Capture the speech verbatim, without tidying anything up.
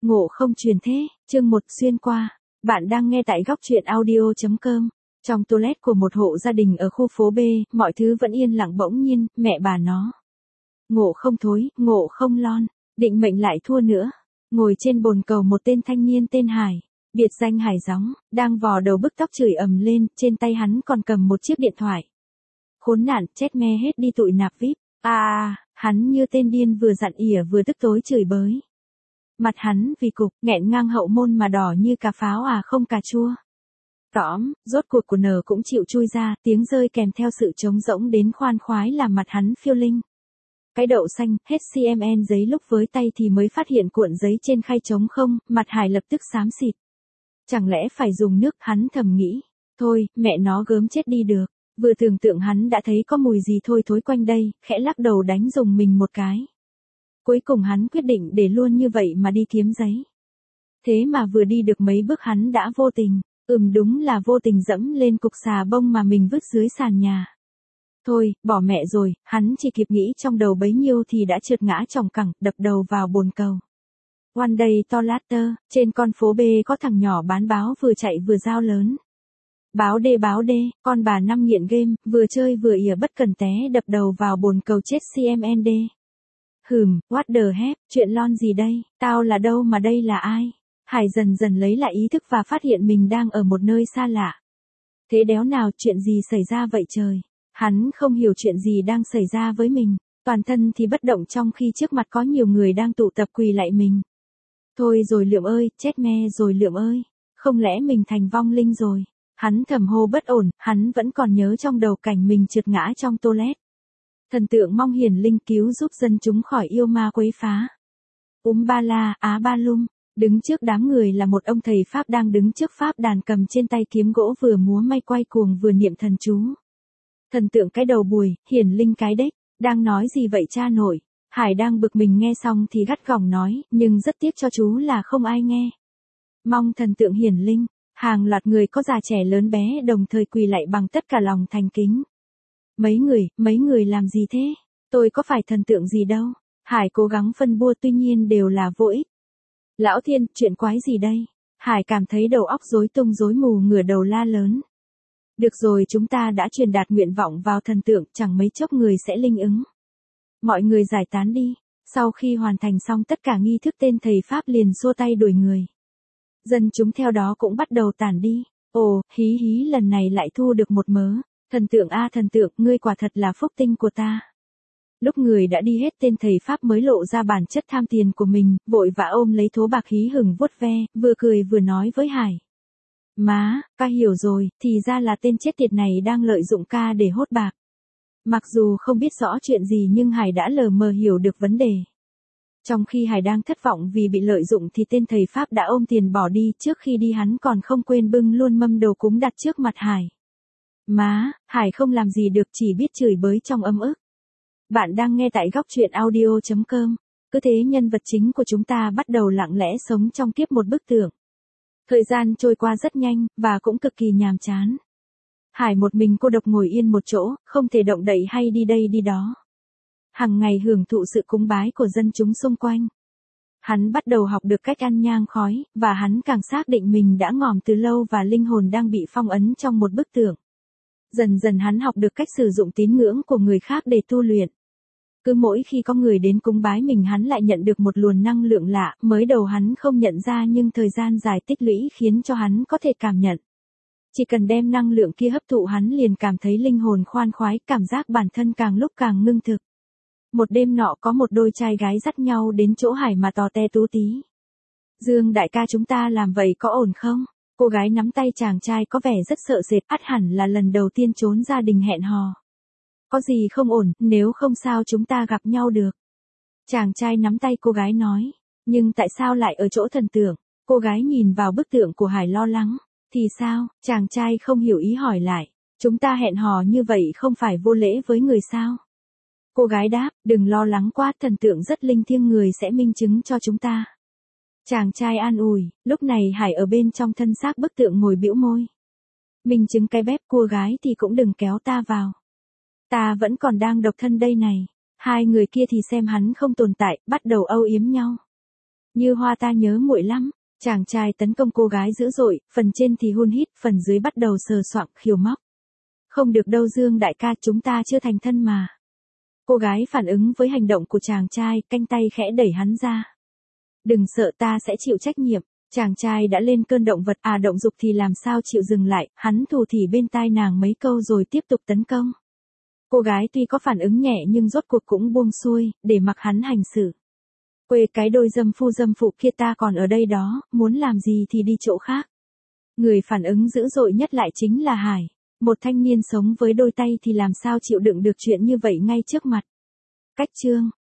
Ngộ không truyền thế, chương một xuyên qua. Bạn đang nghe tại góc truyện audio chấm com. Trong toilet của một hộ gia đình ở khu phố B, mọi thứ vẫn yên lặng bỗng nhiên, mẹ bà nó. Ngộ không thối, ngộ không lon, định mệnh lại thua nữa. Ngồi trên bồn cầu một tên thanh niên tên Hải, biệt danh Hải Gióng, đang vò đầu bức tóc chửi ầm lên, trên tay hắn còn cầm một chiếc điện thoại. Khốn nạn, chết me hết đi tụi nạp víp. À, hắn như tên điên vừa dặn ỉa vừa tức tối chửi bới. Mặt hắn vì cục, nghẹn ngang hậu môn mà đỏ như cà pháo à không cà chua. Tõm, rốt cuộc của nở cũng chịu chui ra, tiếng rơi kèm theo sự trống rỗng đến khoan khoái làm mặt hắn phiêu linh. Cái đậu xanh, hết xê em en giấy lúc với tay thì mới phát hiện cuộn giấy trên khay trống không, mặt Hải lập tức xám xịt. Chẳng lẽ phải dùng nước, hắn thầm nghĩ. Thôi, mẹ nó gớm chết đi được. Vừa tưởng tượng hắn đã thấy có mùi gì thôi thối quanh đây, khẽ lắc đầu đánh dùng mình một cái. Cuối cùng hắn quyết định để luôn như vậy mà đi kiếm giấy. Thế mà vừa đi được mấy bước hắn đã vô tình, ừm đúng là vô tình dẫm lên cục xà bông mà mình vứt dưới sàn nhà. Thôi, bỏ mẹ rồi, hắn chỉ kịp nghĩ trong đầu bấy nhiêu thì đã trượt ngã chỏng cẳng, đập đầu vào bồn cầu. One day to later, trên con phố B có thằng nhỏ bán báo vừa chạy vừa giao lớn. Báo đê báo đê, con bà năm nghiện game, vừa chơi vừa ỉa bất cần té đập đầu vào bồn cầu chết xê em en đê. Hừm, what the heck, chuyện lon gì đây, tao là đâu mà đây là ai? Hải dần dần lấy lại ý thức và phát hiện mình đang ở một nơi xa lạ. Thế đéo nào, chuyện gì xảy ra vậy trời? Hắn không hiểu chuyện gì đang xảy ra với mình, toàn thân thì bất động trong khi trước mặt có nhiều người đang tụ tập quỳ lại mình. Thôi rồi Lượm ơi, chết me rồi Lượm ơi, không lẽ mình thành vong linh rồi? Hắn thầm hô bất ổn, hắn vẫn còn nhớ trong đầu cảnh mình trượt ngã trong toilet. Thần tượng mong hiển linh cứu giúp dân chúng khỏi yêu ma quấy phá. Úm ba la, á ba lum, đứng trước đám người là một ông thầy Pháp đang đứng trước Pháp đàn cầm trên tay kiếm gỗ vừa múa may quay cuồng vừa niệm thần chú. Thần tượng cái đầu bùi, hiển linh cái đếch, đang nói gì vậy cha nội? Hải đang bực mình nghe xong thì gắt gỏng nói, nhưng rất tiếc cho chú là không ai nghe. Mong thần tượng hiển linh, hàng loạt người có già trẻ lớn bé đồng thời quỳ lạy bằng tất cả lòng thành kính. Mấy người, mấy người làm gì thế? Tôi có phải thần tượng gì đâu. Hải cố gắng phân bua tuy nhiên đều là vô ích. Lão thiên, chuyện quái gì đây? Hải cảm thấy đầu óc rối tung rối mù ngửa đầu la lớn. Được rồi, chúng ta đã truyền đạt nguyện vọng vào thần tượng, chẳng mấy chốc người sẽ linh ứng. Mọi người giải tán đi. Sau khi hoàn thành xong tất cả nghi thức tên thầy Pháp liền xua tay đuổi người. Dân chúng theo đó cũng bắt đầu tản đi. Ồ, hí hí lần này lại thu được một mớ. Thần tượng a thần tượng, ngươi quả thật là phúc tinh của ta. Lúc người đã đi hết tên thầy Pháp mới lộ ra bản chất tham tiền của mình, vội vã ôm lấy thố bạc hí hửng vuốt ve, vừa cười vừa nói với Hải. Má, ca hiểu rồi, thì ra là tên chết tiệt này đang lợi dụng ca để hốt bạc. Mặc dù không biết rõ chuyện gì nhưng Hải đã lờ mờ hiểu được vấn đề. Trong khi Hải đang thất vọng vì bị lợi dụng thì tên thầy Pháp đã ôm tiền bỏ đi, trước khi đi hắn còn không quên bưng luôn mâm đồ cúng đặt trước mặt Hải. Má, Hải không làm gì được chỉ biết chửi bới trong âm ức. Bạn đang nghe tại góc truyện audio chấm com. Cứ thế nhân vật chính của chúng ta bắt đầu lặng lẽ sống trong kiếp một bức tượng. Thời gian trôi qua rất nhanh, và cũng cực kỳ nhàm chán. Hải một mình cô độc ngồi yên một chỗ, không thể động đậy hay đi đây đi đó. Hằng ngày hưởng thụ sự cúng bái của dân chúng xung quanh. Hắn bắt đầu học được cách ăn nhang khói, và hắn càng xác định mình đã ngòm từ lâu và linh hồn đang bị phong ấn trong một bức tượng. Dần dần hắn học được cách sử dụng tín ngưỡng của người khác để tu luyện. Cứ mỗi khi có người đến cúng bái mình hắn lại nhận được một luồng năng lượng lạ, mới đầu hắn không nhận ra nhưng thời gian dài tích lũy khiến cho hắn có thể cảm nhận. Chỉ cần đem năng lượng kia hấp thụ hắn liền cảm thấy linh hồn khoan khoái, cảm giác bản thân càng lúc càng ngưng thực. Một đêm nọ có một đôi trai gái dắt nhau đến chỗ Hải mà tò te tú tí. Dương đại ca chúng ta làm vậy có ổn không? Cô gái nắm tay chàng trai có vẻ rất sợ sệt, ắt hẳn là lần đầu tiên trốn gia đình hẹn hò. Có gì không ổn, nếu không sao chúng ta gặp nhau được. Chàng trai nắm tay cô gái nói, nhưng tại sao lại ở chỗ thần tượng? Cô gái nhìn vào bức tượng của Hải lo lắng. Thì sao? Chàng trai không hiểu ý hỏi lại. Chúng ta hẹn hò như vậy không phải vô lễ với người sao? Cô gái đáp, đừng lo lắng quá, thần tượng rất linh thiêng, người sẽ minh chứng cho chúng ta. Chàng trai an ủi, lúc này Hải ở bên trong thân xác bức tượng ngồi bĩu môi. Minh chứng cái bếp, cô gái thì cũng đừng kéo ta vào. Ta vẫn còn đang độc thân đây này. Hai người kia thì xem hắn không tồn tại, bắt đầu âu yếm nhau. Như Hoa ta nhớ muội lắm. Chàng trai tấn công cô gái dữ dội, phần trên thì hun hít, phần dưới bắt đầu sờ soạng khiêu móc. Không được đâu Dương đại ca, chúng ta chưa thành thân mà. Cô gái phản ứng với hành động của chàng trai, canh tay khẽ đẩy hắn ra. Đừng sợ, ta sẽ chịu trách nhiệm. Chàng trai đã lên cơn động vật, à động dục thì làm sao chịu dừng lại, hắn thủ thỉ bên tai nàng mấy câu rồi tiếp tục tấn công. Cô gái tuy có phản ứng nhẹ nhưng rốt cuộc cũng buông xuôi, để mặc hắn hành xử. Quê cái đôi dâm phu dâm phụ kia, ta còn ở đây đó, muốn làm gì thì đi chỗ khác. Người phản ứng dữ dội nhất lại chính là Hải. Một thanh niên sống với đôi tay thì làm sao chịu đựng được chuyện như vậy ngay trước mặt. Cách chương